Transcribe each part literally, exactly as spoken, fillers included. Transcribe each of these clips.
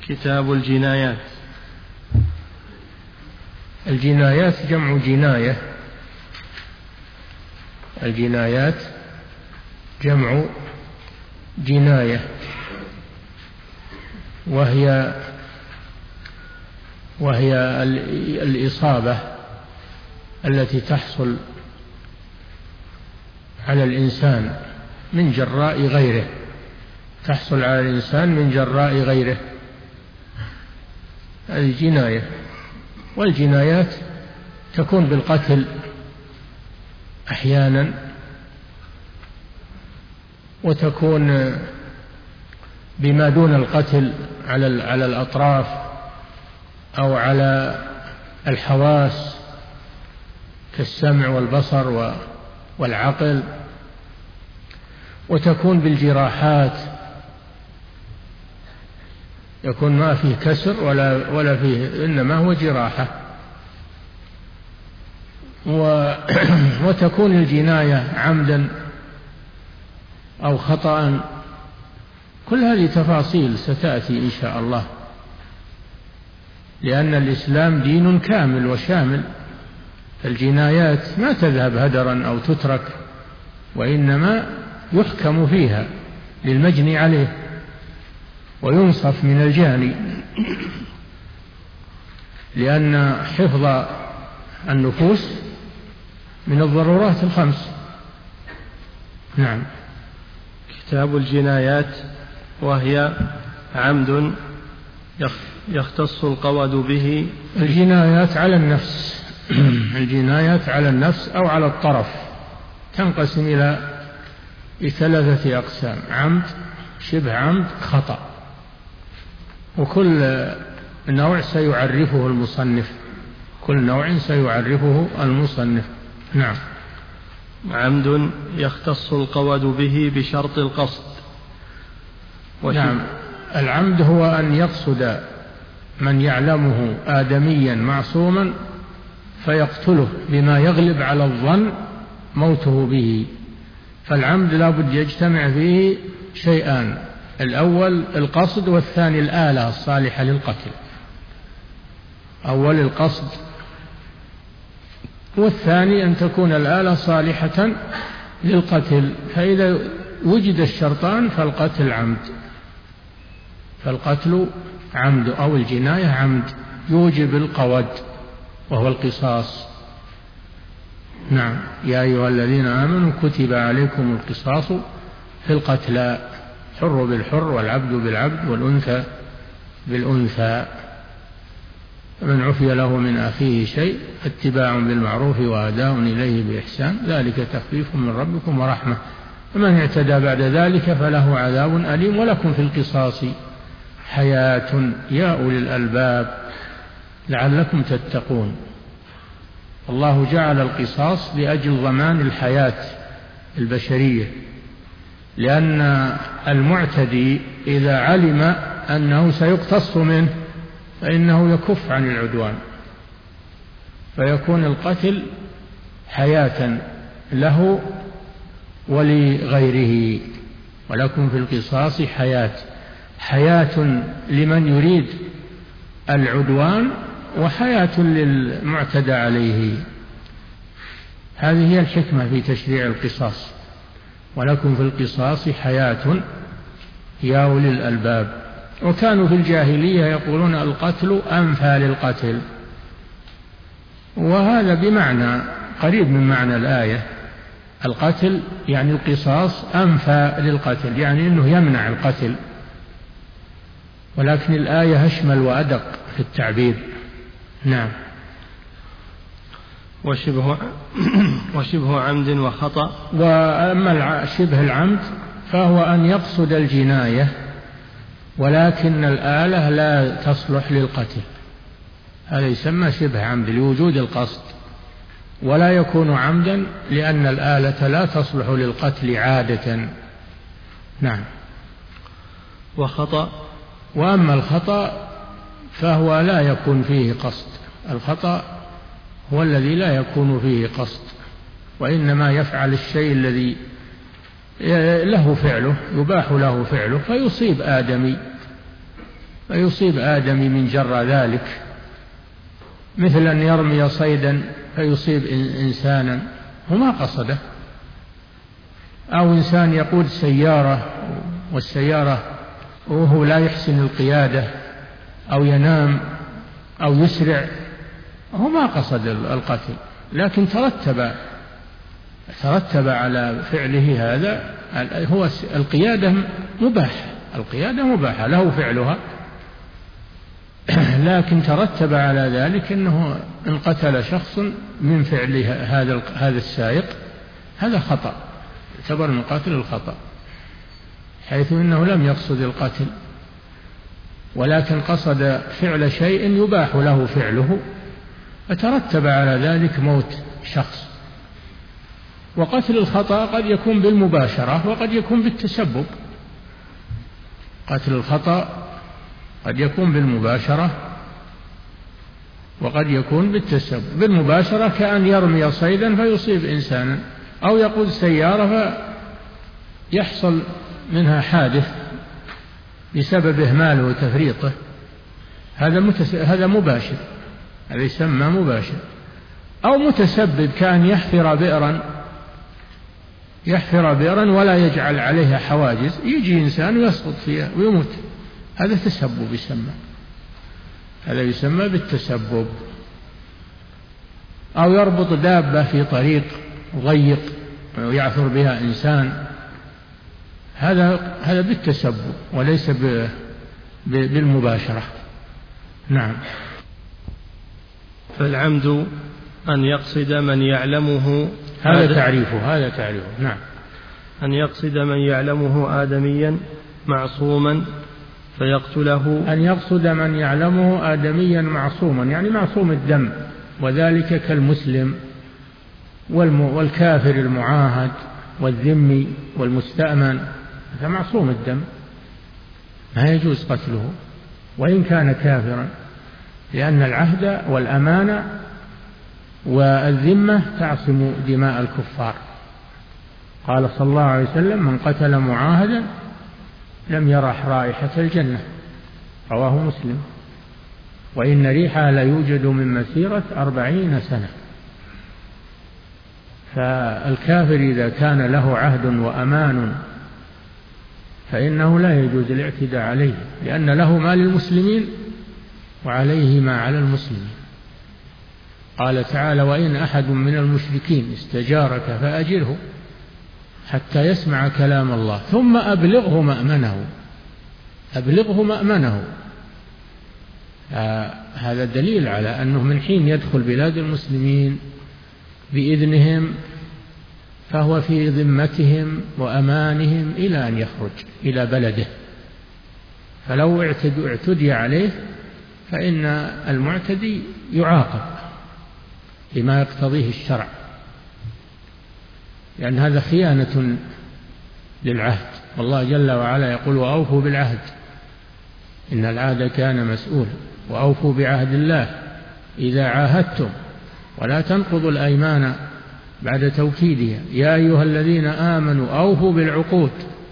كتاب الجنايات. الجنايات جمع جناية. الجنايات جمع جناية، وهي وهي الإصابة التي تحصل على الإنسان من جراء غيره، تحصل على الإنسان من جراء غيره، هذه جناية. والجنايات تكون بالقتل أحيانا، وتكون بما دون القتل على على الأطراف أو على الحواس كالسمع والبصر والعقل، وتكون بالجراحات، يكون ما فيه كسر ولا ولا فيه، إنما هو جراحة. وتكون الجناية عمدا أو خطأ. كل هذه تفاصيل ستأتي إن شاء الله، لأن الإسلام دين كامل وشامل. الجنايات ما تذهب هدرا أو تترك، وإنما يحكم فيها للمجني عليه وينصف من الجاني، لأن حفظ النفوس من الضرورات الخمس. نعم. كتاب الجنايات، وهي عمد يختص القود به. الجنايات على النفس الجنايات على النفس أو على الطرف تنقسم إلى ثلاثة أقسام: عمد، شبه عمد، خطأ. وكل نوع سيعرفه المصنف كل نوع سيعرفه المصنف. نعم. عمد يختص القود به بشرط القصد. نعم. العمد هو أن يقصد من يعلمه آدميا معصوما فيقتله بما يغلب على الظن موته به. فالعمد لا بد يجتمع فيه شيئان: الأول القصد، والثاني الآلة الصالحة للقتل. أول القصد، والثاني أن تكون الآلة صالحة للقتل. فإذا وجد الشرطان فالقتل عمد فالقتل عمد أو الجناية عمد يوجب القود وهو القصاص. نعم. يا أيها الذين آمنوا كتب عليكم القصاص في القتلى، حر بالحر والعبد بالعبد والأنثى بالأنثى، فمن عفي له من أخيه شيء اتباع بالمعروف وأداء إليه بإحسان، ذلك تخفيف من ربكم ورحمة، ومن اعتدى بعد ذلك فله عذاب أليم، ولكم في القصاص حياة يا أولي الألباب لعلكم تتقون. الله جعل القصاص لأجل ضمان الحياة البشرية، لأن المعتدي إذا علم أنه سيقتص منه فإنه يكف عن العدوان، فيكون القتل حياة له ولغيره. ولكم في القصاص حياة، حياة لمن يريد العدوان وحياة للمعتدى عليه. هذه هي الحكمة في تشريع القصاص: ولكم في القصاص حياة يا أولي الألباب. وكانوا في الجاهلية يقولون القتل أنفى للقتل، وهذا بمعنى قريب من معنى الآية. القتل يعني القصاص أنفى للقتل، يعني أنه يمنع القتل، ولكن الآية أشمل وأدق في التعبير. نعم. وشبه وشبه عمد وخطأ. وأما شبه العمد فهو أن يقصد الجناية ولكن الآلة لا تصلح للقتل، هذا يسمى شبه عمد لوجود القصد، ولا يكون عمدا لأن الآلة لا تصلح للقتل عادة. نعم. وخطأ. وأما الخطأ فهو لا يكون فيه قصد. الخطأ هو الذي لا يكون فيه قصد، وإنما يفعل الشيء الذي له فعله، يباح له فعله، فيصيب آدمي فيصيب آدمي من جرى ذلك، مثل أن يرمي صيدا فيصيب إنسانا وما قصده، أو إنسان يقود سيارة والسيارة وهو لا يحسن القيادة أو ينام أو يسرع، هو ما قصد القتل، لكن ترتب ترتب على فعله هذا. هو القيادة مباح، القيادة مباحة له فعلها، لكن ترتب على ذلك أنه إن قتل شخص من فعل هذا هذا السائق هذا خطأ، يعتبر من قتل الخطأ، حيث أنه لم يقصد القتل ولكن قصد فعل شيء يباح له فعله، فترتب على ذلك موت شخص. وقتل الخطأ قد يكون بالمباشرة وقد يكون بالتسبب. قتل الخطأ قد يكون بالمباشرة وقد يكون بالتسبب. بالمباشرة كأن يرمي صيدا فيصيب إنسانا، أو يقود سيارة فيحصل منها حادث بسبب إهماله وتفريطه، هذا متس... هذا مباشر، هذا يسمى مباشر. أو متسبب كان يحفر بئرا يحفر بئرا ولا يجعل عليها حواجز، يجي إنسان ويسقط فيها ويموت، هذا تسبب يسمى، هذا يسمى بالتسبب. أو يربط دابة في طريق ضيق ويعثر بها إنسان، هذا هذا بالتسبب وليس بالمباشرة. نعم. فالعمد أن يقصد من يعلمه، هذا تعريفه هذا تعريفه نعم. أن يقصد من يعلمه آدميا معصوما فيقتله. أن يقصد من يعلمه آدميا معصوما، يعني معصوم الدم، وذلك كالمسلم والكافر المعاهد والذمي والمستأمن، هذا معصوم الدم ما يجوز قتله وإن كان كافرا، لأن العهد والأمانة والذمة تعصم دماء الكفار. قال صلى الله عليه وسلم: من قتل معاهدا لم يرح رائحة الجنة، رواه مسلم، وإن ريحها ليوجد من مسيرة أربعين سنة. فالكافر إذا كان له عهد وأمان فإنه لا يجوز الاعتداء عليه، لأن له ما للمسلمين وعليه ما على المسلمين. قال تعالى: وإن أحد من المشركين استجارك فأجره حتى يسمع كلام الله ثم أبلغه مأمنه. أبلغه مأمنه. آه هذا دليل على أنه من حين يدخل بلاد المسلمين بإذنهم فهو في ذمتهم وأمانهم إلى أن يخرج إلى بلده، فلو اعتدي عليه فإن المعتدي يعاقب بما يقتضيه الشرع، لأن هذا خيانة للعهد، والله جل وعلا يقول: وأوفوا بالعهد إن العهد كان مسؤولا، وأوفوا بعهد الله إذا عاهدتم ولا تنقضوا الأيمان بعد توكيدها يا أيها الذين آمنوا أوفوا بالعقود.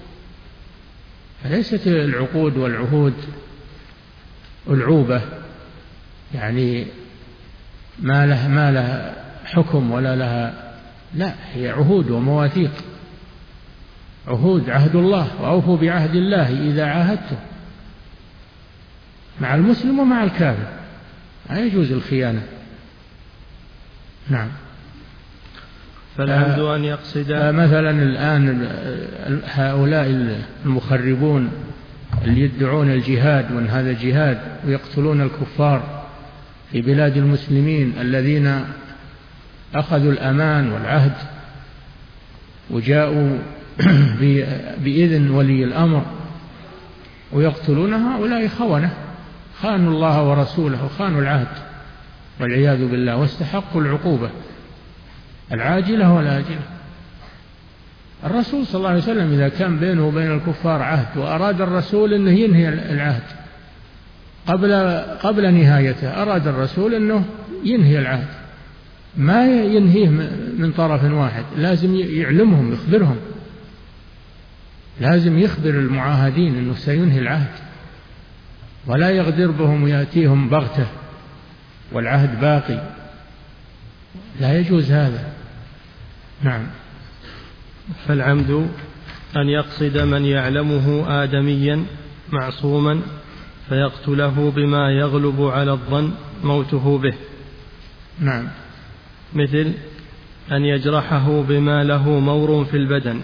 فليست العقود والعهود ألعوبة، يعني ما لها ما لها حكم ولا لها، لا، هي عهود ومواثيق. عهود عهد الله، وأوفوا بعهد الله إذا عاهدتم، مع المسلم ومع الكافر، لا يجوز الخيانة. نعم. فالعمد أن يقصد مثلا الآن هؤلاء المخربون اللي يدعون الجهاد وأن هذا جهاد ويقتلون الكفار في بلاد المسلمين الذين أخذوا الأمان والعهد وجاءوا بإذن ولي الأمر ويقتلون هؤلاء خونة، خانوا الله ورسوله وخانوا العهد والعياذ بالله، واستحقوا العقوبة العاجلة والآجلة. الرسول صلى الله عليه وسلم إذا كان بينه وبين الكفار عهد وأراد الرسول أنه ينهي العهد قبل قبل نهايته، أراد الرسول أنه ينهي العهد، ما ينهيه من طرف واحد، لازم يعلمهم يخبرهم، لازم يخبر المعاهدين أنه سينهي العهد. ولا يغدر بهم ويأتيهم بغتة والعهد باقي، لا يجوز هذا. نعم. فالعمد أن يقصد من يعلمه آدميا معصوما فيقتله بما يغلب على الظن موته به. نعم. مثل أن يجرحه بما له مور في البدن.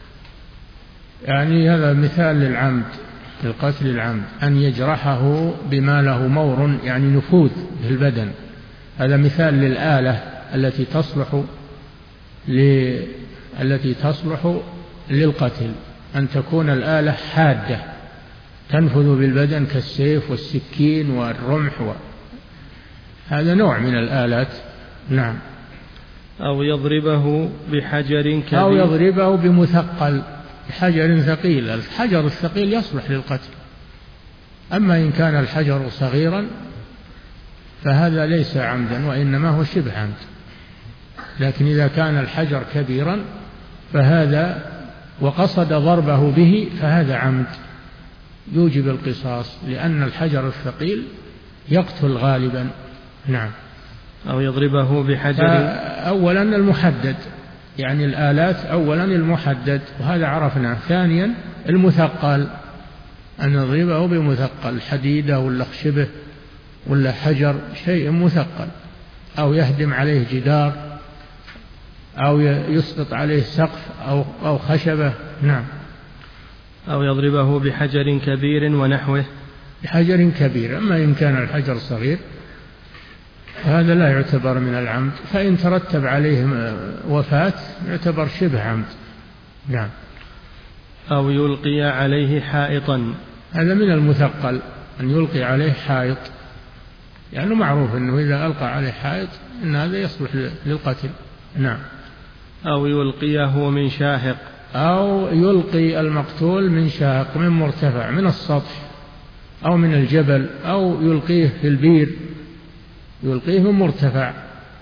يعني هذا مثال للعمد، للقتل العمد، أن يجرحه بما له مور يعني نفوذ في البدن. هذا مثال للآلة التي تصلح ل... التي تصلح للقتل، أن تكون الآلة حادة تنفذ بالبدن كالسيف والسكين والرمح و... هذا نوع من الآلات. نعم. أو يضربه بحجر كبير، أو يضربه بمثقل، بحجر ثقيل. الحجر الثقيل يصلح للقتل، أما إن كان الحجر صغيرا فهذا ليس عمدا وإنما هو شبه عمد. لكن إذا كان الحجر كبيرا فهذا وقصد ضربه به فهذا عمد يوجب القصاص، لأن الحجر الثقيل يقتل غالبا. نعم. أو يضربه بحجر. أولا المحدد، يعني الآلات أولا المحدد وهذا عرفناه. ثانيا المثقل، أن نضربه بمثقل، حديدة ولا خشبة ولا حجر، شيء مثقل، أو يهدم عليه جدار أو يسقط عليه سقف أو, أو خشبة. نعم. أو يضربه بحجر كبير ونحوه. بحجر كبير. أما إن كان الحجر صغير هذا لا يعتبر من العمد، فإن ترتب عليه وفاة يعتبر شبه عمد. نعم. أو يلقي عليه حائطا. هذا من المثقل، أن يلقي عليه حائط، يعني معروف أنه إذا ألقى عليه حائط أن هذا يصلح للقتل. نعم. أو يلقيه من شاهق. أو يلقي المقتول من شاهق، من مرتفع، من السطح أو من الجبل، أو يلقيه في البير، يلقيه من مرتفع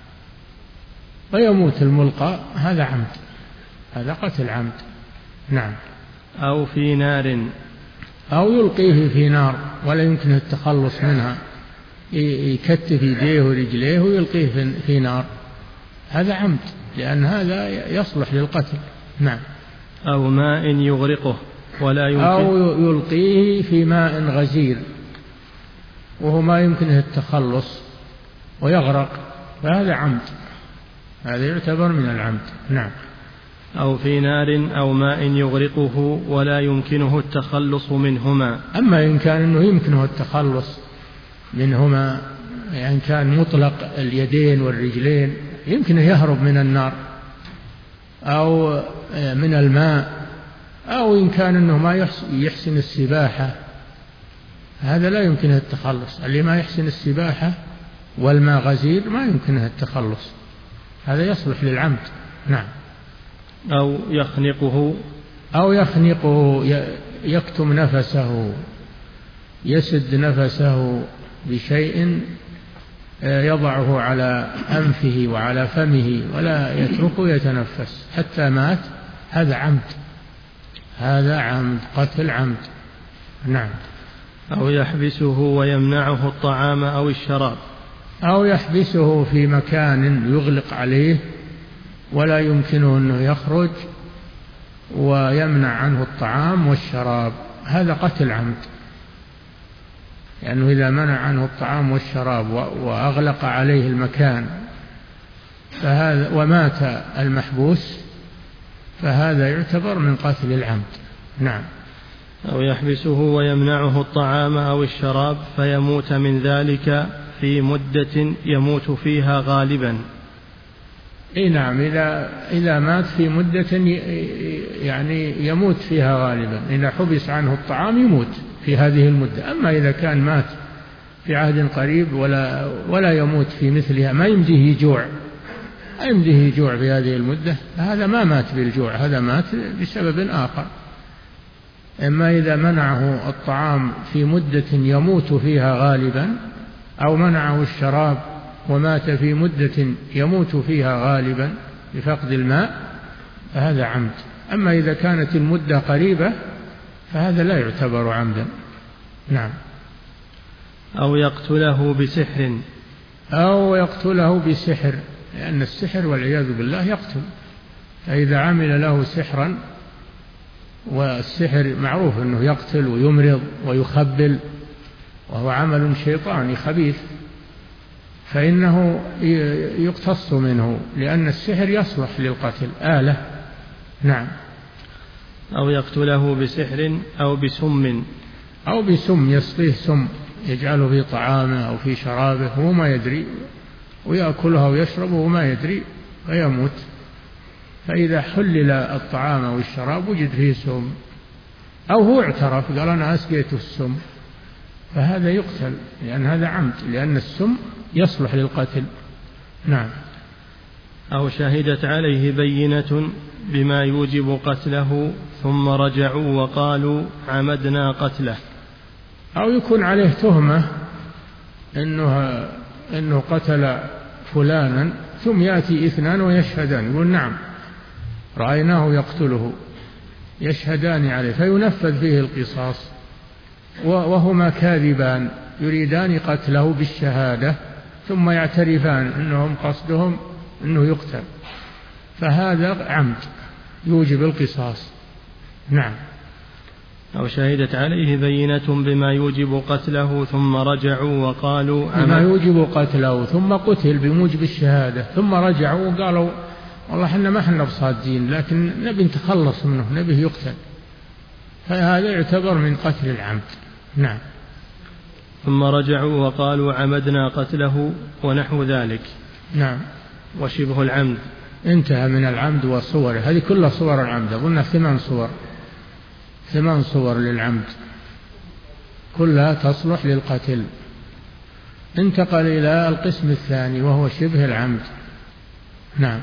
ويموت الملقى، هذا عمد، هذا قتل عمد. نعم. أو في نار. أو يلقيه في نار ولا يمكنه التخلص منها، يكتف يديه ورجليه ويلقيه في نار، هذا عمد، لأن هذا يصلح للقتل. نعم. أو ماء يغرقه ولا يمكن. أو يلقيه في ماء غزير وهو ما يمكنه التخلص ويغرق، فهذا عمد، هذا يعتبر من العمد. نعم. أو في نار أو ماء يغرقه ولا يمكنه التخلص منهما. أما إن كان إنه يمكنه التخلص منهما، يعني كان مطلق اليدين والرجلين يمكنه يهرب من النار أو من الماء، أو إن كان إنه ما يحسن السباحة هذا لا يمكنه التخلص. اللي ما يحسن السباحة والماء غزير ما يمكنه التخلص، هذا يصلح للعمد. نعم. أو يخنقه. أو يخنقه، يكتم نفسه، يسد نفسه بشيء يضعه على أنفه وعلى فمه ولا يتركه يتنفس حتى مات، هذا عمد، هذا عمد، قتل عمد. نعم. أو يحبسه ويمنعه الطعام أو الشراب. أو يحبسه في مكان يغلق عليه ولا يمكنه أنه يخرج ويمنع عنه الطعام والشراب، هذا قتل عمد، لأنه إذا منع عنه الطعام والشراب وأغلق عليه المكان فهذا ومات المحبوس فهذا يعتبر من قتل العمد. نعم. أو يحبسه ويمنعه الطعام أو الشراب فيموت من ذلك في مدة يموت فيها غالبا. إيه نعم. إذا إذا مات في مدة يعني يموت فيها غالبا، إذا حبس عنه الطعام يموت في هذه المدة. أما إذا كان مات في عهد قريب ولا ولا يموت في مثلها، ما يمديه جوع، ما يمديه جوع في هذه المدة، هذا ما مات بالجوع، هذا مات بسبب آخر. أما إذا منعه الطعام في مدة يموت فيها غالبا، أو منعه الشراب ومات في مدة يموت فيها غالبا بفقد الماء، فهذا عمد. أما إذا كانت المدة قريبة فهذا لا يعتبر عمدا. نعم. أو يقتله بسحر أو يقتله بسحر، لأن السحر والعياذ بالله يقتل. فإذا عمل له سحرا، والسحر معروف أنه يقتل ويمرض ويخبل، وهو عمل شيطاني خبيث، فإنه يقتص منه، لأن السحر يصلح للقتل آلة. نعم. أو يقتله بسحر أو بسم أو بسم، يسقيه سم يجعله في طعامه أو في شرابه وهو ما يدري، ويأكلها ويشربه وما يدري فيموت. فإذا حلل الطعام أو الشراب وجد فيه سم، أو هو اعترف قال أنا أسقيته السم، فهذا يقتل، لأن هذا عمد، لأن السم يصلح للقتل. نعم. أو شهدت عليه بينة بما يوجب قتله ثم رجعوا وقالوا عمدنا قتله. أو يكون عليه تهمة إنه, إنه قتل فلانا، ثم يأتي اثنان ويشهدان، يقول نعم رأيناه يقتله، يشهدان عليه فينفذ فيه القصاص، وهما كاذبان يريدان قتله بالشهادة، ثم يعترفان أنهم قصدهم أنه يقتل، فهذا عمد يوجب القصاص. نعم. أو شهدت عليه بينة بما يوجب قتله ثم رجعوا وقالوا بما يوجب قتله، ثم قتل بموجب الشهادة، ثم رجعوا وقالوا والله احنا ما احنا بصادين، لكن نبي نتخلص منه، نبيه يقتل، فهذا يعتبر من قتل العمد. نعم. ثم رجعوا وقالوا عمدنا قتله ونحو ذلك. نعم. وشبه العمد انتهى من العمد وصوره، هذه كلها صور العمد، قلنا ثمان صور، ثمان صور للعمد كلها تصلح للقتل. انتقل إلى القسم الثاني وهو شبه العمد. نعم.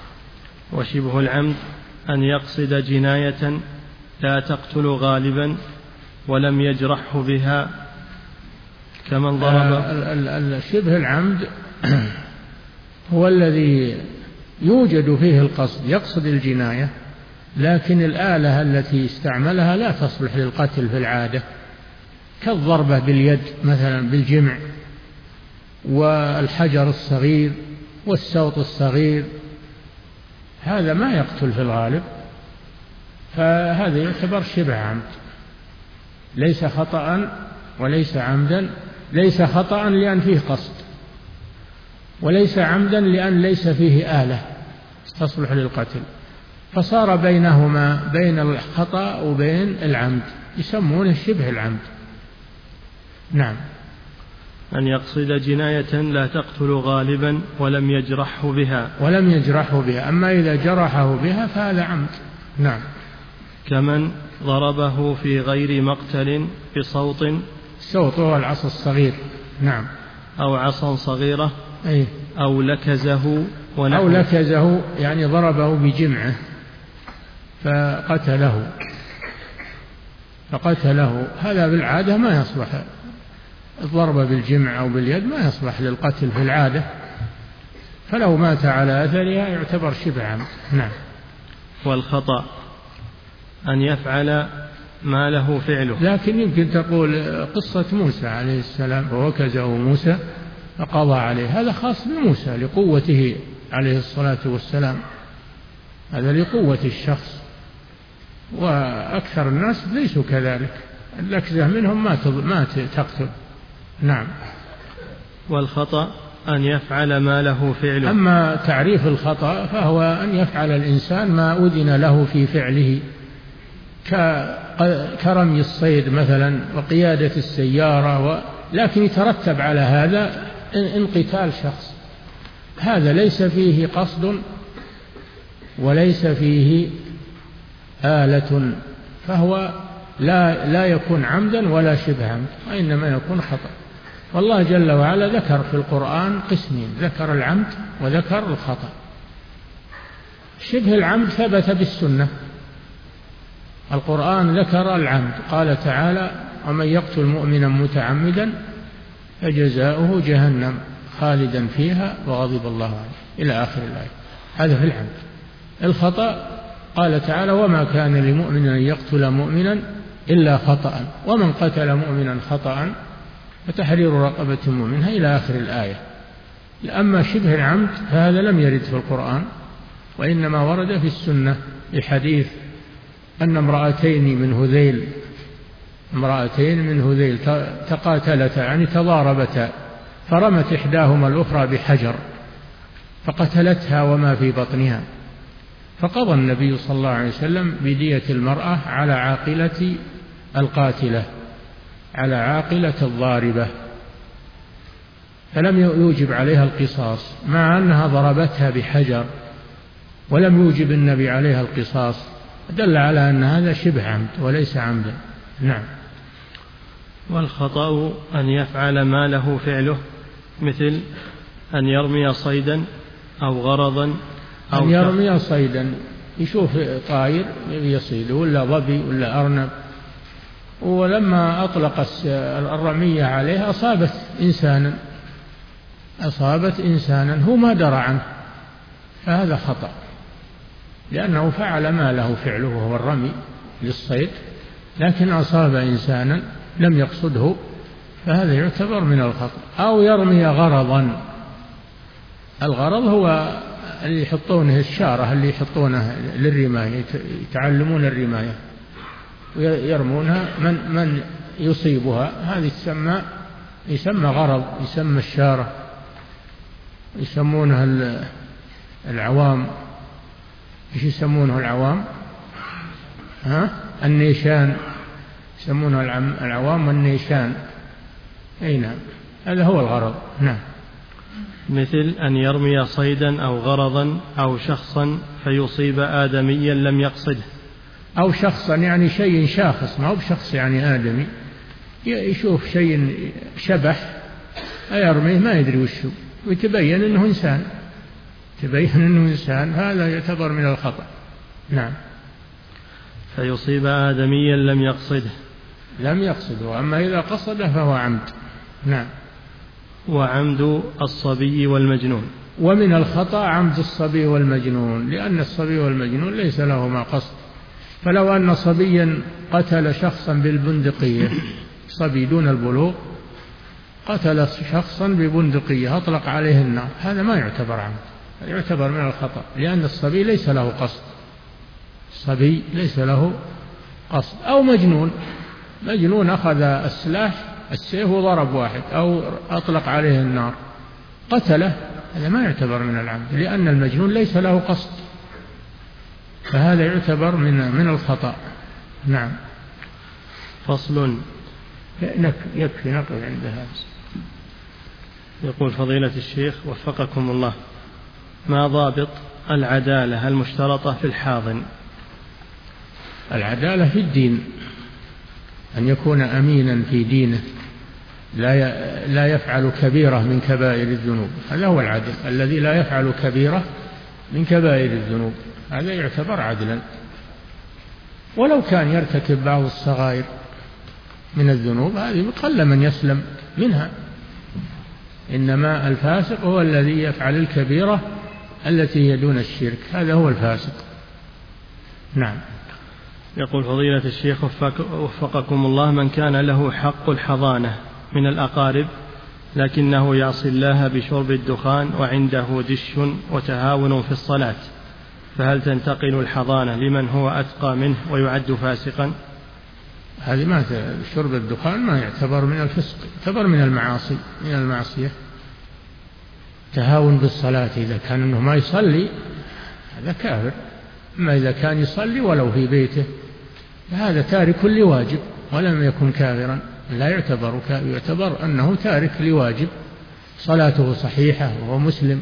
وشبه العمد أن يقصد جناية لا تقتل غالبا ولم يجرحه بها، كمن ضرب. شبه العمد هو الذي يوجد فيه القصد، يقصد الجناية، لكن الآلة التي استعملها لا تصلح للقتل في العادة، كالضربة باليد مثلا بالجمع، والحجر الصغير والسوط الصغير، هذا ما يقتل في الغالب، فهذا يعتبر شبه عمد، ليس خطأ وليس عمدا، ليس خطأ لأن فيه قصد، وليس عمدا لأن ليس فيه آلة تصلح للقتل، فصار بينهما بين الخطأ وبين العمد، يسمونه شبه العمد. نعم. أن يقصد جناية لا تقتل غالبا ولم يجرحه بها ولم يجرحه بها أما إذا جرحه بها فهذا عمد. نعم. كمن ضربه في غير مقتل بصوت، الصوت هو العصا الصغير. نعم. أو عصا صغيرة. أي. أو لكزه ونحو. أو لكزه يعني ضربه بجمعه فقتله فقتله هذا بالعادة ما يصلح، الضرب بالجمع أو باليد ما يصلح للقتل في العادة، فلو مات على أثرها يعتبر شبه عمد. نعم. والخطأ أن يفعل ما له فعله. لكن يمكن تقول قصة موسى عليه السلام ووكزه موسى فقضى عليه، هذا خاص بموسى لقوته عليه الصلاة والسلام، هذا لقوة الشخص، وأكثر الناس ليسوا كذلك، اللكزة منهم ما ما تقتل. نعم. والخطأ أن يفعل ما له فعله. أما تعريف الخطأ فهو أن يفعل الإنسان ما أذن له في فعله، كرمي الصيد مثلا وقيادة السيارة و... لكن يترتب على هذا انقتال شخص، هذا ليس فيه قصد وليس فيه آلة، فهو لا, لا يكون عمدا ولا شبه عمد، وإنما يكون خطأ. والله جل وعلا ذكر في القرآن قسمين، ذكر العمد وذكر الخطأ. شبه العمد ثبت بالسنة، القرآن ذكر العمد، قال تعالى ومن يقتل مؤمنا متعمدا فجزاؤه جهنم خالدا فيها وغضب الله عليه إلى آخر الآية، هذا في العمد. الخطأ قال تعالى وما كان لمؤمن أن يقتل مؤمنا إلا خطأ ومن قتل مؤمنا خطأ فتحرير رقبة مؤمنة إلى آخر الآية. أما شبه العمد فهذا لم يرد في القرآن، وإنما ورد في السنة بحديث أن امرأتين من هذيل امرأتين من هذيل تقاتلتا يعني تضاربتا، فرمت إحداهما الأخرى بحجر فقتلتها وما في بطنها، فقضى النبي صلى الله عليه وسلم بدية المرأة على عاقلة القاتلة على عاقلة الضاربة، فلم يوجب عليها القصاص مع أنها ضربتها بحجر، ولم يوجب النبي عليها القصاص، دل على أن هذا شبه عمد وليس عمدا. نعم. والخطأ أن يفعل ما له فعله، مثل أن يرمي صيدا أو غرضا أو أن يرمي صيدا، يشوف طائر يصيد ولا ظبي ولا أرنب، ولما أطلق الرمية عليه أصابت إنسانا أصابت إنسانا هو ما درى عنه، فهذا خطأ، لأنه فعل ما له فعله وهو الرمي للصيد، لكن أصاب إنسانا لم يقصده، فهذا يعتبر من الخطأ. أو يرمي غرضا، الغرض هو اللي يحطونه الشارة اللي يحطونه للرماية، يتعلمون الرماية ويرمونها من من يصيبها، هذه تسمى يسمى غرض، يسمى الشارة، يسمونها العوام. ايش يسمونه العوام؟ ها؟ النيشان، يسمونه العوام والنيشان. اي نعم، هذا هو الغرض. نعم. مثل أن يرمي صيدا أو غرضا أو شخصا فيصيب آدميا لم يقصده. أو شخصا يعني شيء شاخص، ما هو بشخص يعني آدمي، يشوف شيء شبح يرميه ما يدري وشه، ويتبين أنه إنسان تبين أنه إنسان هذا يعتبر من الخطأ. نعم. فيصيب آدميا لم يقصده لم يقصده، أما إذا قصده فهو عمد. نعم. وعمد الصبي والمجنون. ومن الخطأ عمد الصبي والمجنون، لأن الصبي والمجنون ليس لهما قصد، فلو أن صبيا قتل شخصا بالبندقية، صبي دون البلوغ قتل شخصا ببندقية أطلق عليه النار، هذا ما يعتبر عمد، يعتبر من الخطأ، لأن الصبي ليس له قصد، الصبي ليس له قصد. أو مجنون، مجنون أخذ السلاح السيف وضرب واحد أو أطلق عليه النار قتله، هذا ما يعتبر من العمد، لأن المجنون ليس له قصد، فهذا يعتبر من من الخطأ. نعم. فصل. يكفي نقل عند هذا. يقول فضيلة الشيخ وفقكم الله: ما ضابط العدالة المشترطة في الحاضن؟ العدالة في الدين، أن يكون أمينا في دينه، لا لا يفعل كبيرة من كبائر الذنوب، هذا هو العدل، الذي لا يفعل كبيرة من كبائر الذنوب، هذا يعتبر عدلا، ولو كان يرتكب بعض الصغائر من الذنوب هذه قل من يسلم منها، إنما الفاسق هو الذي يفعل الكبيرة التي هي دون الشرك، هذا هو الفاسق. نعم. يقول فضيلة الشيخ وفقكم الله: من كان له حق الحضانة من الأقارب لكنه يعصي الله بشرب الدخان وعنده دش وتهاون في الصلاة، فهل تنتقل الحضانة لمن هو أتقى منه ويعد فاسقا؟ هذه ما شرب الدخان ما يعتبر من الفسق، يعتبر من المعاصي، من المعصية. تهاون بالصلاة إذا كان أنه ما يصلي هذا كافر، أما إذا كان يصلي ولو في بيته هذا تارك لواجب ولم يكن كافرا، لا يعتبر كافر، يعتبر أنه تارك لواجب، صلاته صحيحة وهو مسلم.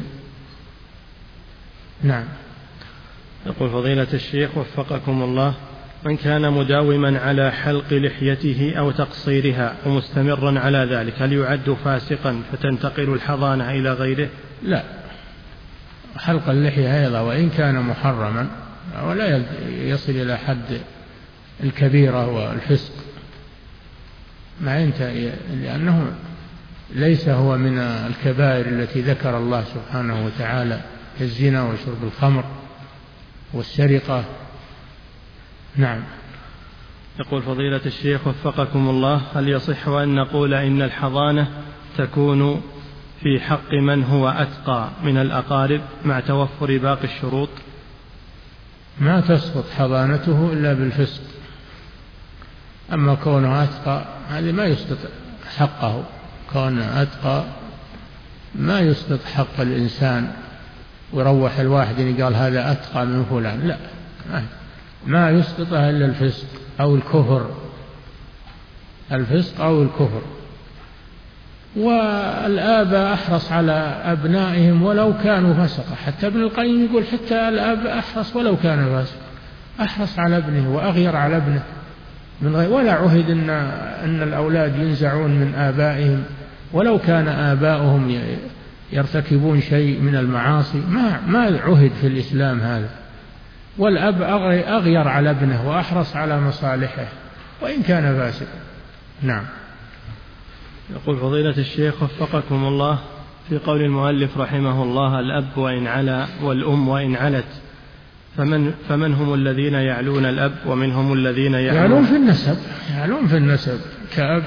نعم. يقول فضيلة الشيخ وفقكم الله: من كان مداوما على حلق لحيته أو تقصيرها ومستمرا على ذلك هل يعد فاسقا فتنتقل الحضانة إلى غيره؟ لا، حلق اللحية أيضا وإن كان محرما ولا يصل إلى حد الكبيرة والفسق، ما ينتهي، لأنه ليس هو من الكبائر التي ذكر الله سبحانه وتعالى كالزنا وشرب الخمر والسرقة. نعم. يقول فضيلة الشيخ وفقكم الله، هل يصح أن نقول إن الحضانة تكون في حق من هو أتقى من الأقارب مع توفر باقي الشروط؟ ما تسقط حضانته إلا بالفسق، أما كونه أتقى هذا ما يسقط حقه، كونه أتقى ما يسقط حق الإنسان ويروح الواحد اللي قال هذا أتقى من فلان، لا، ما يسقطها إلا الفسق أو الكفر، الفسق أو الكفر. والآباء أحرص على أبنائهم ولو كانوا فسقة، حتى ابن القيم يقول حتى الآب أحرص ولو كان فاسق، أحرص على ابنه وأغير على ابنه من غير، ولا عهد إن, أن الأولاد ينزعون من آبائهم ولو كان آباؤهم يرتكبون شيء من المعاصي، ما, ما عهد في الإسلام هذا. والأب أغير على ابنه وأحرص على مصالحه وإن كان فاسقا. نعم. يقول فضيلة الشيخ وفقكم الله، في قول المؤلف رحمه الله الأب وإن علا والأم وإن علت، فمن, فمن هم الذين يعلون الأب ومنهم الذين يعلون, يعلون في النسب، يعلون في النسب كأب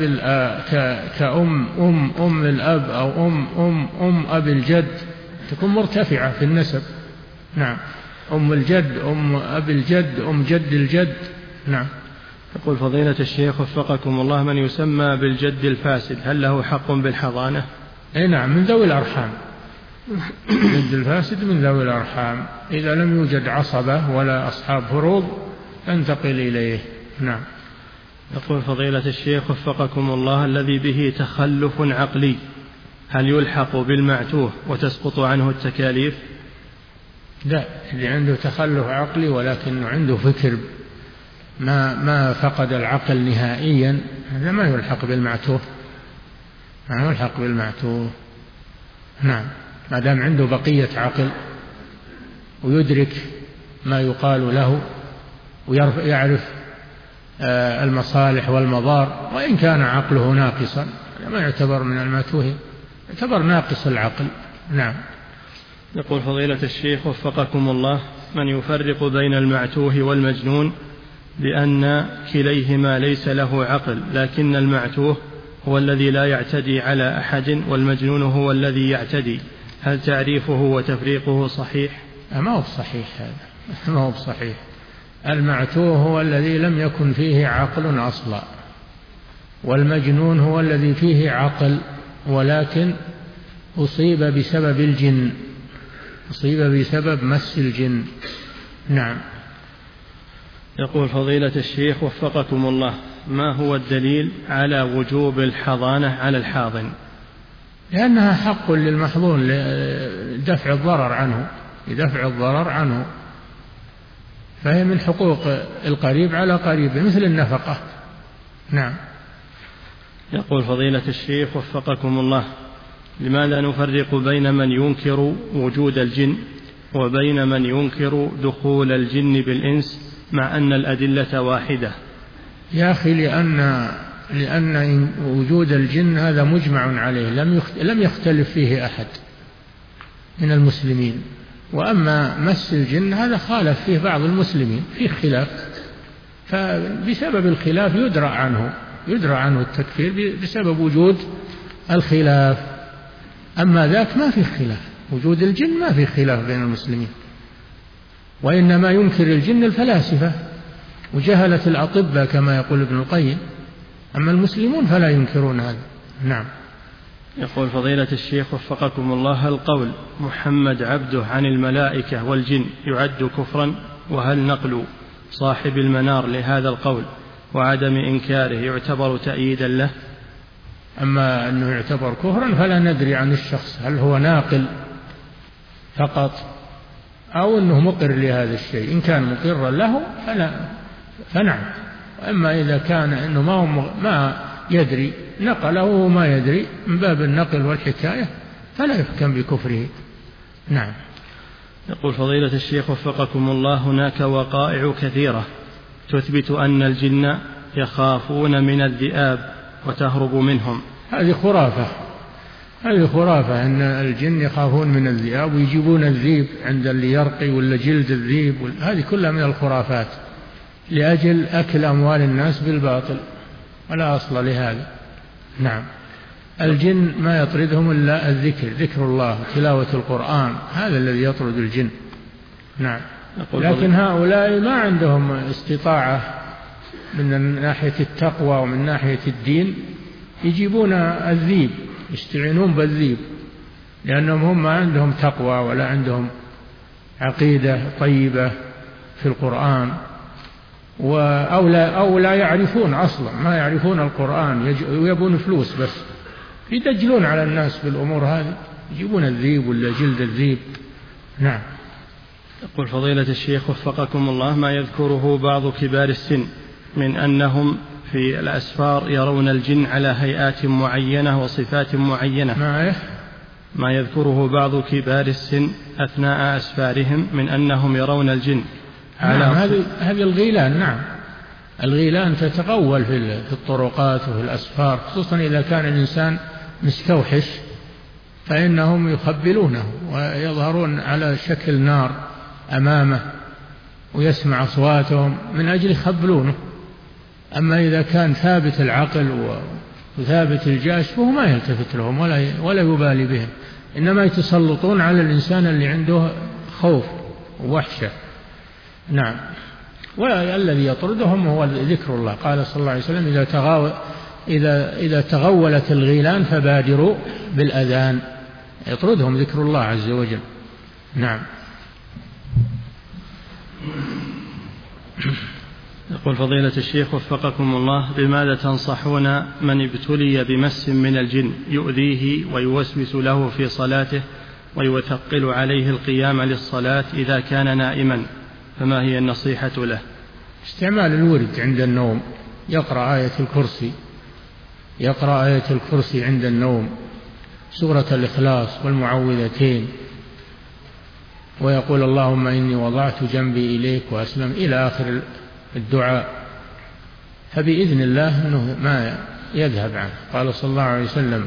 كأم أم أم الأب أو أم أم أم أب الجد، تكون مرتفعة في النسب. نعم. أم الجد أم أب الجد أم جد الجد. نعم. يقول فضيلة الشيخ وفقكم الله، من يسمى بالجد الفاسد هل له حق بالحضانة؟ أي نعم، من ذوي الأرحام. الجد الفاسد من ذوي الأرحام، إذا لم يوجد عصبة ولا أصحاب فروض تنتقل إليه. نعم. يقول فضيلة الشيخ وفقكم الله، الذي به تخلف عقلي هل يلحق بالمعتوه وتسقط عنه التكاليف؟ لا، اللي عنده تخلف عقلي ولكنه عنده فكر ما ما فقد العقل نهائيا، هذا ما يلحق بالمعتوه، ما يلحق بالمعتوه. نعم، ما دام عنده بقية عقل ويدرك ما يقال له ويعرف المصالح والمضار، وإن كان عقله ناقصا ما يعتبر من المعتوه، يعتبر ناقص العقل. نعم. يقول فضيلة الشيخ وفقكم الله، من يفرق بين المعتوه والمجنون بأن كليهما ليس له عقل، لكن المعتوه هو الذي لا يعتدي على أحد والمجنون هو الذي يعتدي، هل تعريفه وتفريقه صحيح؟ ما هو صحيح، هذا ما هو صحيح. المعتوه هو الذي لم يكن فيه عقل أصلا، والمجنون هو الذي فيه عقل ولكن أصيب بسبب الجن، أصيب بسبب مس الجن. نعم. يقول فضيلة الشيخ وفقكم الله، ما هو الدليل على وجوب الحضانة على الحاضن؟ لأنها حق للمحظون لدفع الضرر عنه، لدفع الضرر عنه، فهي من حقوق القريب على قريبه مثل النفقة. نعم. يقول فضيلة الشيخ وفقكم الله، لماذا نفرق بين من ينكر وجود الجن وبين من ينكر دخول الجن بالإنس مع أن الأدلة واحدة؟ يا أخي، لأن لأن وجود الجن هذا مجمع عليه، لم لم يختلف فيه أحد من المسلمين، وأما مس الجن هذا خالف فيه بعض المسلمين، فيه خلاف، فبسبب الخلاف يدرأ عنه يدرأ عنه التكفير بسبب وجود الخلاف. أما ذاك ما فيه خلاف، وجود الجن ما فيه خلاف بين المسلمين، وإنما ينكر الجن الفلاسفة وجهلة الأطباء كما يقول ابن القيم، أما المسلمون فلا ينكرون هذا. نعم. يقول فضيلة الشيخ وفقكم الله، القول محمد عبده عن الملائكة والجن يعد كفرا؟ وهل نقل صاحب المنار لهذا القول وعدم إنكاره يعتبر تأييدا له؟ أما أنه يعتبر كفرا فلا ندري عن الشخص هل هو ناقل فقط أو أنه مقر لهذا الشيء. إن كان مقرا له فلا فنعم، وأما إذا كان أنه ما, هو ما يدري نقله وما يدري من باب النقل والحكاية فلا يحكم بكفره. نعم. يقول فضيلة الشيخ وفقكم الله، هناك وقائع كثيرة تثبت أن الجن يخافون من الذئاب وتهرب منهم. هذه خرافة، هذه خرافة أن الجن يخافون من الذئاب ويجيبون الذيب عند اللي يرقي ولا جلد الذيب، هذه كلها من الخرافات، لأجل أكل أموال الناس بالباطل، ولا أصل لهذا. نعم. الجن ما يطردهم إلا الذكر، ذكر الله، تلاوة القرآن، هذا الذي يطرد الجن. نعم. لكن هؤلاء ما عندهم استطاعة من ناحية التقوى ومن ناحية الدين، يجيبون الذيب، يستعينون بالذيب، لأنهم هم ما عندهم تقوى ولا عندهم عقيدة طيبة في القرآن، أو لا, أو لا يعرفون أصلا، ما يعرفون القرآن، ويبون فلوس بس، يدجلون على الناس بالأمور هذه، يجيبون الذيب ولا جلد الذيب. نعم. يقول فضيلة الشيخ وفقكم الله: ما يذكره بعض كبار السن من أنهم في الأسفار يرون الجن على هيئات معينة وصفات معينة، ما, ما يذكره بعض كبار السن أثناء أسفارهم من أنهم يرون الجن على نعم. هذه هذه الغيلان. نعم. الغيلان تتغول في الطرقات وفي الأسفار، خصوصا إذا كان الإنسان مستوحش، فإنهم يخبلونه ويظهرون على شكل نار أمامه ويسمع أصواتهم من أجل يخبلونه. أما إذا كان ثابت العقل وثابت الجأش فهو ما يلتفت لهم ولا ولا يبالي بهم، إنما يتسلطون على الإنسان اللي عنده خوف ووحشة. نعم. والذي يطردهم هو ذكر الله. قال صلى الله عليه وسلم: إذا تغاو إذا إذا تغولت الغيلان فبادروا بالأذان. يطردهم ذكر الله عز وجل. نعم. يقول فضيلة الشيخ وفقكم الله: بماذا تنصحون من ابتلي بمس من الجن يؤذيه ويوسوس له في صلاته ويثقل عليه القيام للصلاة إذا كان نائما، فما هي النصيحة له؟ استعمال الورد عند النوم، يقرأ آية الكرسي، يقرأ آية الكرسي عند النوم، سورة الإخلاص والمعوذتين، ويقول: اللهم إني وضعت جنبي إليك وأسلم، إلى آخر الدعاء، فبإذن الله أنه ما يذهب عنه. قال صلى الله عليه وسلم: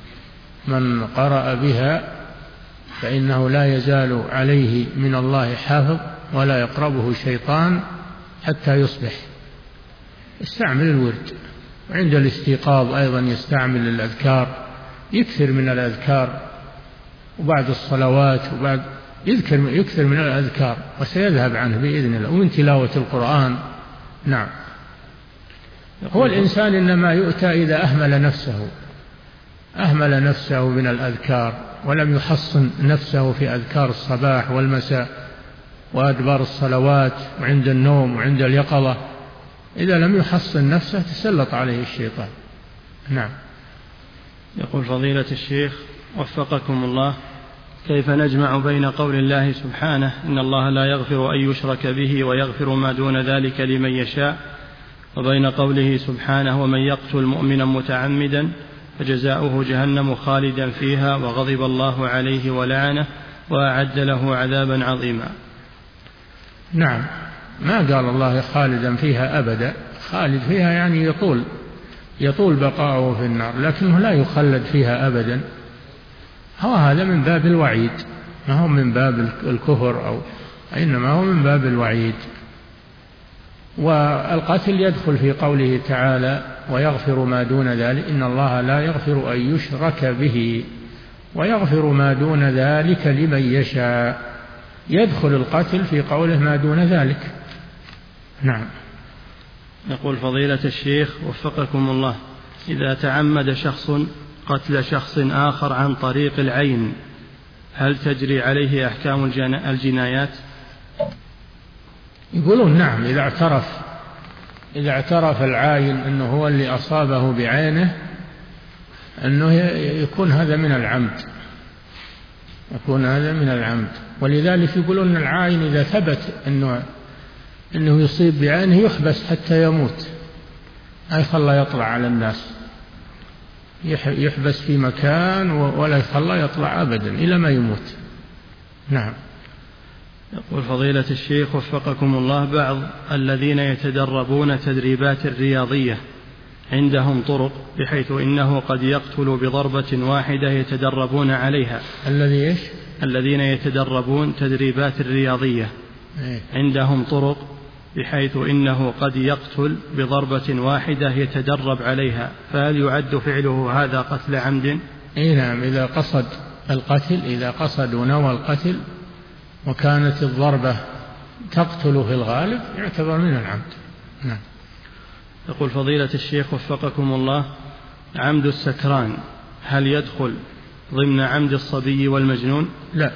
من قرأ بها فإنه لا يزال عليه من الله حافظ ولا يقربه شيطان حتى يصبح. يستعمل الورد، وعند الاستيقاظ أيضا يستعمل الأذكار، يكثر من الأذكار، وبعد الصلوات وبعد يذكر يكثر من الأذكار، وسيذهب عنه بإذن الله، ومن تلاوة القرآن. نعم. هو الإنسان إنما يؤتى إذا أهمل نفسه أهمل نفسه من الأذكار، ولم يحصن نفسه في أذكار الصباح والمساء وأدبار الصلوات وعند النوم وعند اليقظة. إذا لم يحصن نفسه تسلط عليه الشيطان. نعم. يقول فضيلة الشيخ وفقكم الله: كيف نجمع بين قول الله سبحانه إن الله لا يغفر أن يشرك به ويغفر ما دون ذلك لمن يشاء، وبين قوله سبحانه ومن يقتل مؤمنا متعمدا فجزاؤه جهنم خالدا فيها وغضب الله عليه ولعنه وأعد له عذابا عظيما؟ نعم. ما قال الله خالدا فيها أبدا، خالد فيها يعني يطول يطول بقاؤه في النار، لكنه لا يخلد فيها أبدا. هو هذا من باب الوعيد، ما هو من باب الكفر، أو إنما هو من باب الوعيد. والقتل يدخل في قوله تعالى ويغفر ما دون ذلك، إن الله لا يغفر أن يشرك به ويغفر ما دون ذلك لمن يشاء. يدخل القتل في قوله ما دون ذلك. نعم. يقول فضيلة الشيخ وفقكم الله: إذا تعمد شخص قتل شخص آخر عن طريق العين، هل تجري عليه أحكام الجنايات؟ يقولون نعم، إذا اعترف إذا اعترف العاين أنه هو اللي أصابه بعينه، أنه يكون هذا من العمد، يكون هذا من العمد. ولذلك يقولون العاين إذا ثبت أنه أنه يصيب بعينه يحبس حتى يموت، لا يخلى يطلع على الناس، يحبس في مكان ولا يخلى يطلع أبدا إلى ما يموت. نعم. يقول فضيلة الشيخ وفقكم الله: بعض الذين يتدربون تدريبات رياضية عندهم طرق بحيث إنه قد يقتل بضربة واحدة يتدربون عليها. الذي إيش؟ الذين يتدربون تدريبات رياضية إيه؟ عندهم طرق بحيث إنه قد يقتل بضربة واحدة يتدرب عليها، فهل يعد فعله هذا قتل عمد؟ إيه نعم، إذا قصد القتل، إذا قصد ونوى القتل وكانت الضربة تقتل في الغالب يعتبر من العمد. نعم. يقول فضيلة الشيخ وفقكم الله: عمد السكران هل يدخل ضمن عمد الصبي والمجنون؟ لا،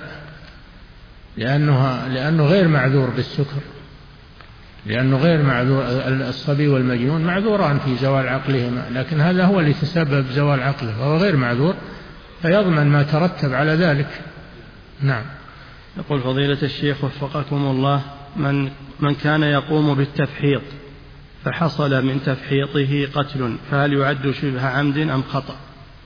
لأنه, لأنه غير معذور بالسكر، لأنه غير معذور. الصبي والمجنون معذوران في زوال عقلهما، لكن هذا هو اللي تسبب زوال عقله وهو غير معذور، فيضمن ما ترتب على ذلك. نعم. يقول فضيلة الشيخ وفقكم الله: من, من كان يقوم بالتفحيط فحصل من تفحيطه قتل، فهل يعد شبه عمد أم خطأ؟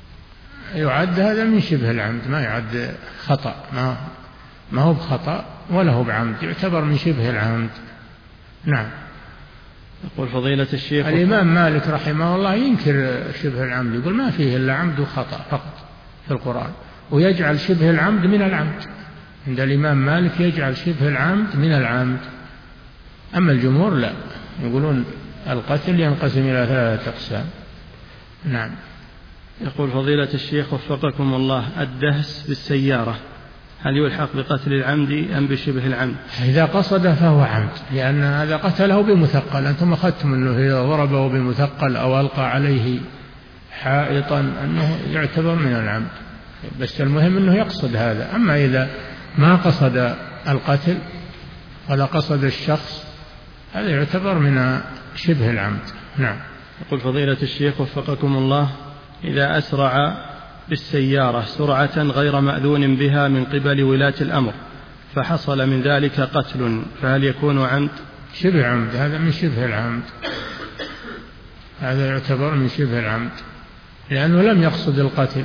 يعد هذا من شبه العمد، ما يعد خطأ، ما, ما هو بخطأ ولا هو بعمد، يعتبر من شبه العمد. نعم. يقول فضيلة الشيخ: الإمام مالك رحمه الله ينكر شبه العمد، يقول ما فيه إلا عمد وخطأ فقط في القرآن، ويجعل شبه العمد من العمد. عند الإمام مالك يجعل شبه العمد من العمد، أما الجمهور لا، يقولون القتل ينقسم إلى ثلاثة أقسام. نعم. يقول فضيلة الشيخ وفقكم الله: الدهس بالسيارة هل يلحق بقتل العمد أم بشبه العمد؟ إذا قصد فهو عمد، لأن هذا قتله بمثقل، أنتم أخذتم أنه إذا ضربه بمثقل أو ألقى عليه حائطا أنه يعتبر من العمد، بس المهم أنه يقصد هذا. أما إذا ما قصد القتل ولا قصد الشخص هذا يعتبر من شبه العمد. نعم. يقول فضيلة الشيخ وفقكم الله: إذا أسرع بالسيارة سرعة غير مأذون بها من قبل ولاة الأمر فحصل من ذلك قتل، فهل يكون عمد؟ شبه عمد، هذا من شبه العمد، هذا يعتبر من شبه العمد، لأنه لم يقصد القتل،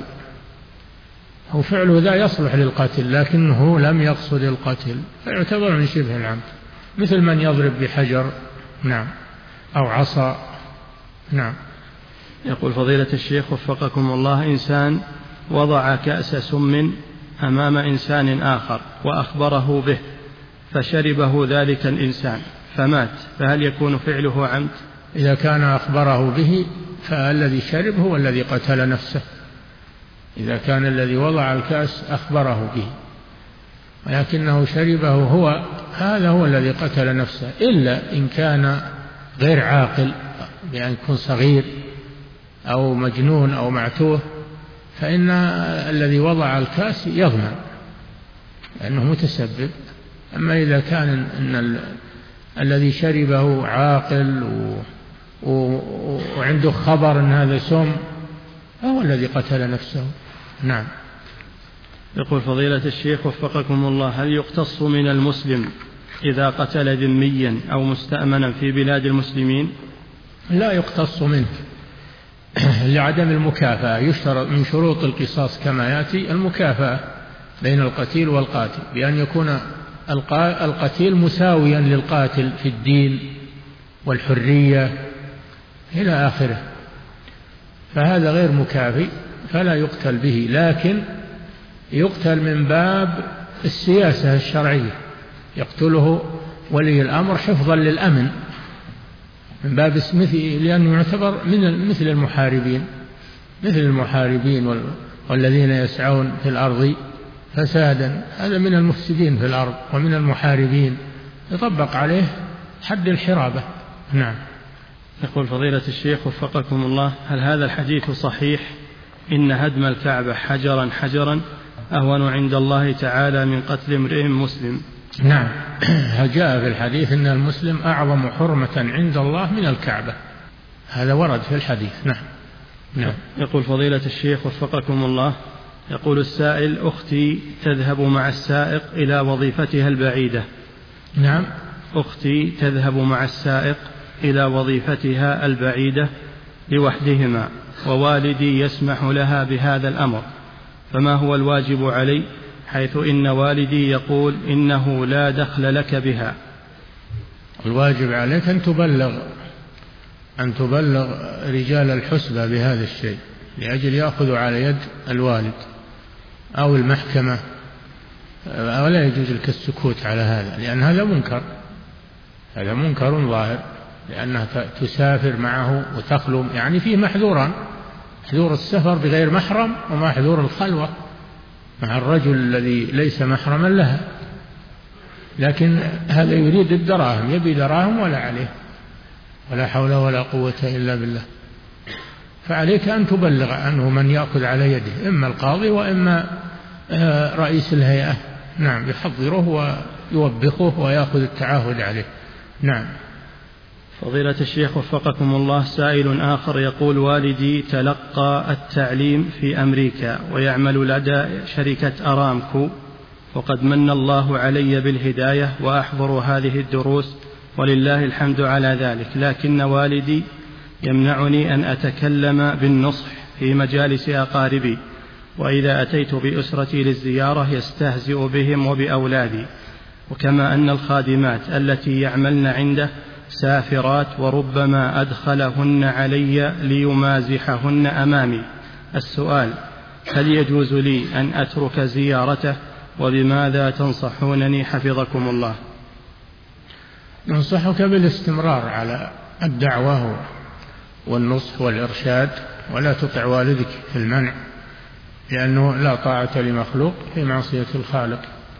هو فعله ذا يصلح للقتل لكنه لم يقصد القتل، فيعتبر من شبه العمد، مثل من يضرب بحجر نعم أو عصا. نعم. يقول فضيلة الشيخ وفقكم الله: إنسان وضع كأس سم أمام إنسان آخر وأخبره به فشربه ذلك الإنسان فمات، فهل يكون فعله عمد؟ إذا كان أخبره به فالذي شرب هو الذي قتل نفسه، إذا كان الذي وضع الكأس أخبره به ولكنه شربه هو، هذا هو الذي قتل نفسه، إلا إن كان غير عاقل بأن يكون صغير أو مجنون أو معتوه، فإن الذي وضع الكأس يضمن لأنه متسبب. أما إذا كان إن ال... الذي شربه عاقل و... و... وعنده خبر أن هذا سم هو الذي قتل نفسه. نعم. يقول فضيلة الشيخ وفقكم الله: هل يقتص من المسلم إذا قتل ذميا أو مستأمنا في بلاد المسلمين؟ لا يقتص منه لعدم المكافأة، يشترط من شروط القصاص كما يأتي المكافأة بين القتيل والقاتل، بأن يكون القتيل مساويا للقاتل في الدين والحرية إلى آخره، فهذا غير مكافئ فلا يقتل به، لكن يقتل من باب السياسة الشرعية، يقتله ولي الأمر حفظا للأمن من باب اسمه، لأنه يعتبر من مثل المحاربين مثل المحاربين والذين يسعون في الأرض فسادا، هذا من المفسدين في الأرض ومن المحاربين، يطبق عليه حد الحرابة. نعم. يقول فضيلة الشيخ وفقكم الله: هل هذا الحديث صحيح إن هدم الكعبة حجرا حجرا أهون عند الله تعالى من قتل امرئ مسلم؟ نعم، جاء في الحديث إن المسلم أعظم حرمة عند الله من الكعبة، هذا ورد في الحديث. نعم. نعم. يقول فضيلة الشيخ وفقكم الله: يقول السائل: أختي تذهب مع السائق إلى وظيفتها البعيدة. نعم. أختي تذهب مع السائق إلى وظيفتها البعيدة لوحدهما، ووالدي يسمح لها بهذا الأمر، فما هو الواجب علي، حيث إن والدي يقول إنه لا دخل لك بها؟ الواجب عليك أن تبلغ أن تبلغ رجال الحسبة بهذا الشيء لأجل يأخذوا على يد الوالد أو المحكمة، ولا يجوز لك السكوت على هذا، لأن هذا منكر، هذا منكر ظاهر، لأنها تسافر معه وتخلو، يعني فيه محذوران: محذور السفر بغير محرم، ومحذور الخلوة مع الرجل الذي ليس محرما لها. لكن هذا يريد الدراهم، يبي دراهم ولا عليه، ولا حول ولا قوة إلا بالله. فعليك أن تبلغ عنه من يأخذ على يده، إما القاضي وإما رئيس الهيئة. نعم، يحضره ويوبخه ويأخذ التعاهد عليه. نعم. فضيلة الشيخ وفقكم الله، سائل آخر يقول: والدي تلقى التعليم في أمريكا ويعمل لدى شركة أرامكو، وقد من الله علي بالهداية وأحضر هذه الدروس ولله الحمد على ذلك، لكن والدي يمنعني أن أتكلم بالنصح في مجالس أقاربي، وإذا أتيت بأسرتي للزيارة يستهزئ بهم وبأولادي، وكما أن الخادمات التي يعملن عنده سافرات وربما أدخلهن علي ليمازحهن أمامي. السؤال: هل يجوز لي أن أترك زيارته؟ وبماذا تنصحونني حفظكم الله؟ ننصحك بالاستمرار على الدعوة والنصح والإرشاد، ولا تطع والدك في المنع، لأنه لا طاعة لمخلوق في معصية الخالق.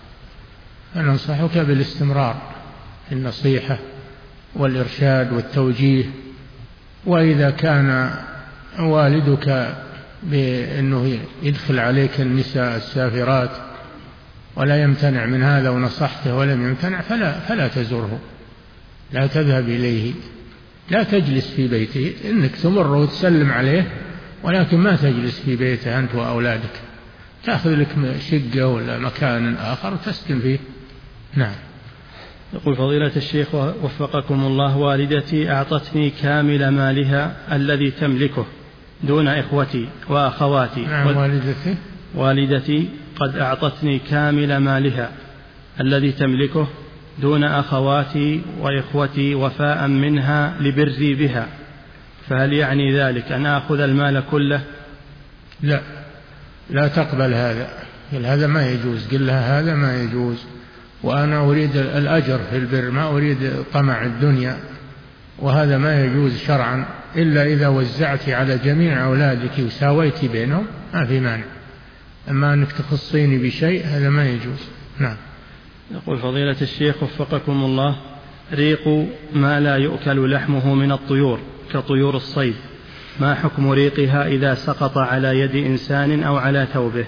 فننصحك بالاستمرار في النصيحة والإرشاد والتوجيه. وإذا كان والدك بأنه يدخل عليك النساء السافرات ولا يمتنع من هذا ونصحته ولم يمتنع، فلا, فلا تزره، لا تذهب إليه، لا تجلس في بيته، إنك تمر وتسلم عليه، ولكن ما تجلس في بيته أنت وأولادك، تأخذ لك شقة ولا مكان آخر تسكن فيه. نعم. يقول: فضيلة الشيخ وفقكم الله، والدتي أعطتني كامل مالها الذي تملكه دون إخوتي وأخواتي. نعم. والدتي والدتي قد أعطتني كامل مالها الذي تملكه دون أخواتي وإخوتي وفاء منها لبري بها، فهل يعني ذلك أن أخذ المال كله؟ لا، لا تقبل هذا، هذا ما يجوز، قل لها هذا ما يجوز، وأنا أريد الأجر في البر، ما أريد طمع الدنيا، وهذا ما يجوز شرعا، إلا إذا وزعت على جميع أولادك وساويت بينهم ما في مانع، أما أنك تخصيني بشيء هذا ما يجوز. نعم. يقول: فضيلة الشيخ وفقكم الله، ريق ما لا يؤكل لحمه من الطيور كطيور الصيد، ما حكم ريقها إذا سقط على يد إنسان أو على ثوبه؟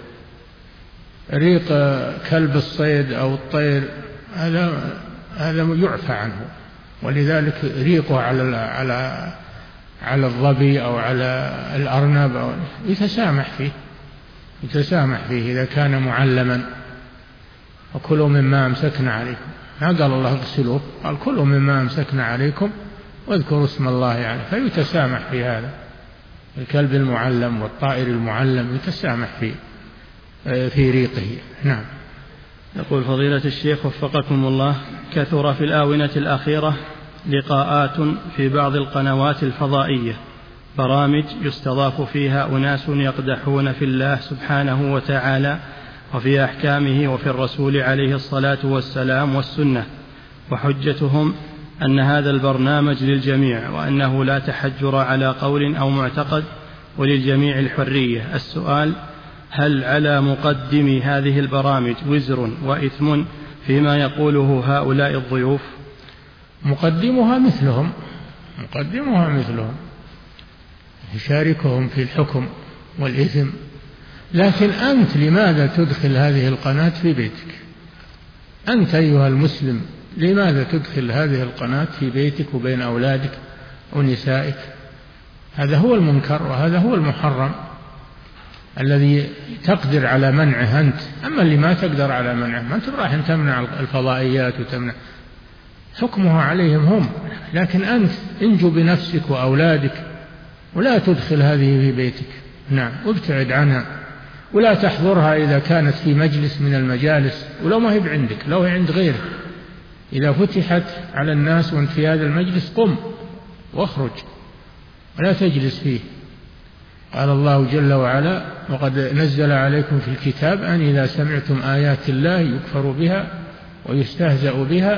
ريق كلب الصيد أو الطير هذا هذا يعفى عنه، ولذلك ريقه على على على الظبي أو على الأرنب أو يتسامح فيه يتسامح فيه إذا كان معلما. وكلوا مما أمسكنا عليكم، ما قال الله اغسلوه، قال كلوا مما أمسكنا عليكم واذكروا اسم الله عليه، فيتسامح في هذا. الكلب المعلم والطائر المعلم يتسامح في في ريقه. نعم. يقول: فضيلة الشيخ وفقكم الله، كثر في الآونة الأخيرة لقاءات في بعض القنوات الفضائية، برامج يستضاف فيها أناس يقدحون في الله سبحانه وتعالى وفي أحكامه وفي الرسول عليه الصلاة والسلام والسنة، وحجتهم أن هذا البرنامج للجميع، وأنه لا تحجر على قول أو معتقد، وللجميع الحرية. السؤال: هل على مقدمي هذه البرامج وزر وإثم فيما يقوله هؤلاء الضيوف؟ مقدمها مثلهم مقدمها مثلهم يشاركهم في الحكم والإثم، لكن أنت لماذا تدخل هذه القناة في بيتك؟ أنت أيها المسلم لماذا تدخل هذه القناة في بيتك وبين أولادك ونسائك؟ هذا هو المنكر وهذا هو المحرم الذي تقدر على منعه أنت. أما اللي ما تقدر على منعه، ما أنت راح تمنع الفضائيات وتمنع، حكمها عليهم هم، لكن أنت انجو بنفسك وأولادك ولا تدخل هذه في بيتك. نعم. وابتعد عنها ولا تحضرها إذا كانت في مجلس من المجالس، ولو ما هي عندك، لو هي عند غيرك، إذا فتحت على الناس وانت في هذا المجلس قم واخرج ولا تجلس فيه. قال الله جل وعلا: وقد نزل عليكم في الكتاب أن إذا سمعتم آيات الله يكفر بها ويستهزأ بها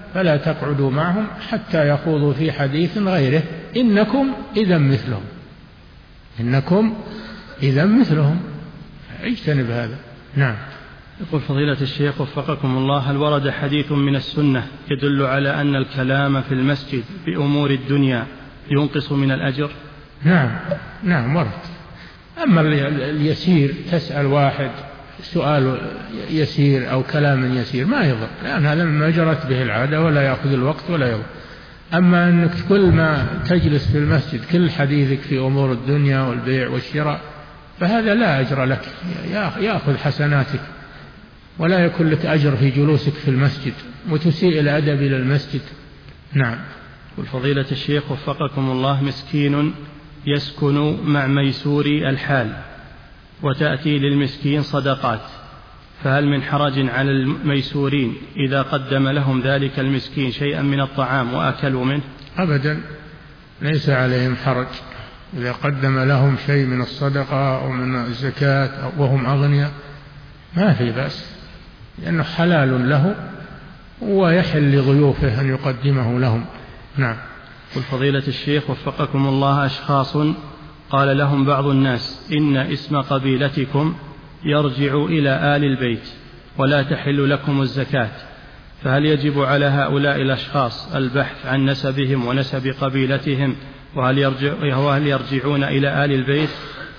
فلا تقعدوا معهم حتى يخوضوا في حديث غيره إنكم إذا مثلهم إنكم إذا مثلهم اجتنب هذا. نعم. يقول فضيلة الشيخ وفقكم الله: هل ورد حديث من السنة يدل على أن الكلام في المسجد بأمور الدنيا ينقص من الأجر؟ نعم نعم ورد. أما اليسير تسأل واحد سؤال يسير أو كلام يسير ما يضر، لأن هذا ما جرت به العادة ولا يأخذ الوقت ولا يضر. أما أنك كل ما تجلس في المسجد كل حديثك في أمور الدنيا والبيع والشراء فهذا لا أجر لك، يأخذ حسناتك ولا يكون لك أجر في جلوسك في المسجد وتسيء الأدب إلى المسجد. نعم. والفضيلة الشيخ وفقكم الله: مسكين يسكن مع ميسوري الحال وتأتي للمسكين صدقات، فهل من حرج على الميسورين إذا قدم لهم ذلك المسكين شيئا من الطعام وأكلوا منه؟ أبدا، ليس عليهم حرج إذا قدم لهم شيء من الصدقة أو من الزكاة وهم أغنياء، ما في بأس، لأنه حلال له ويحل لضيوفه أن يقدمه لهم. نعم. والفضيلة الشيخ وفقكم الله: أشخاص قال لهم بعض الناس إن اسم قبيلتكم يرجع إلى آل البيت ولا تحل لكم الزكاة، فهل يجب على هؤلاء الأشخاص البحث عن نسبهم ونسب قبيلتهم، وهل, يرجع وهل يرجعون إلى آل البيت؟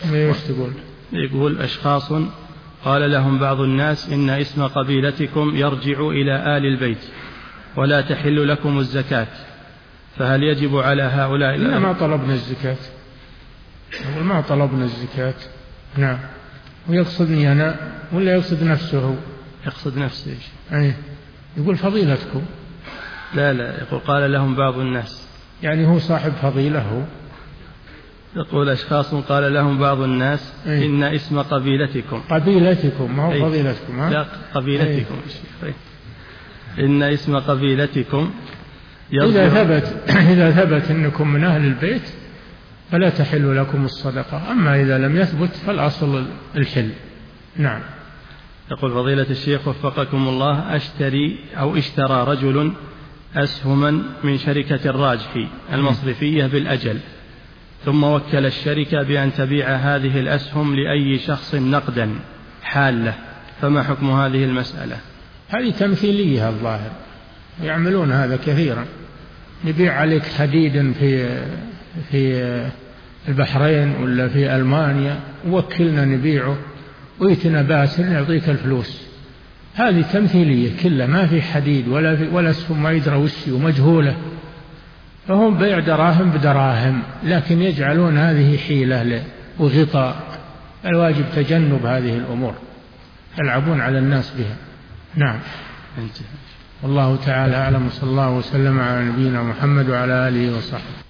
يقول أشخاص قال لهم بعض الناس إن اسم قبيلتكم يرجع إلى آل البيت ولا تحل لكم الزكاة، فهل يجب على هؤلاء؟ لا، ما طلبنا الزكاة، ما طلبنا الزكاة. نعم. ويقصدني أنا ولا يقصد نفسه؟ يقصد نفسه. أي يقول فضيلتكم. لا لا، يقول قال لهم بعض الناس، يعني هو صاحب فضيلة هو. يقول أشخاص قال لهم بعض الناس أي. إن اسم قبيلتكم قبيلتكم ما هو أي. فضيلتكم. ها؟ لا قبيلتكم أي. إن اسم قبيلتكم إذا ثبت إذا ثبت أنكم من أهل البيت فلا تحل لكم الصدقة، أما إذا لم يثبت فالأصل الحل. نعم. يقول فضيلة الشيخ وفقكم الله: أشتري أو اشترى رجل أسهما من شركة الراجحي المصرفية بالأجل، ثم وكل الشركة بأن تبيع هذه الأسهم لأي شخص نقدا حالة، فما حكم هذه المسألة؟ هذه تمثيلية الظاهر، يعملون هذا كثيرا، نبيع عليك حديدا في في البحرين ولا في ألمانيا ووكلنا نبيعه ويتنا باسل نعطيك الفلوس. هذه تمثيلية كلها، ما في حديد ولا في ولا اسهم ما يدرى وشي ومجهولة، فهم بيع دراهم بدراهم، لكن يجعلون هذه حيلة وغطاء. الواجب تجنب هذه الأمور، يلعبون على الناس بها. نعم. والله تعالى أعلم، صلى الله وسلم على نبينا محمد وعلى آله وصحبه.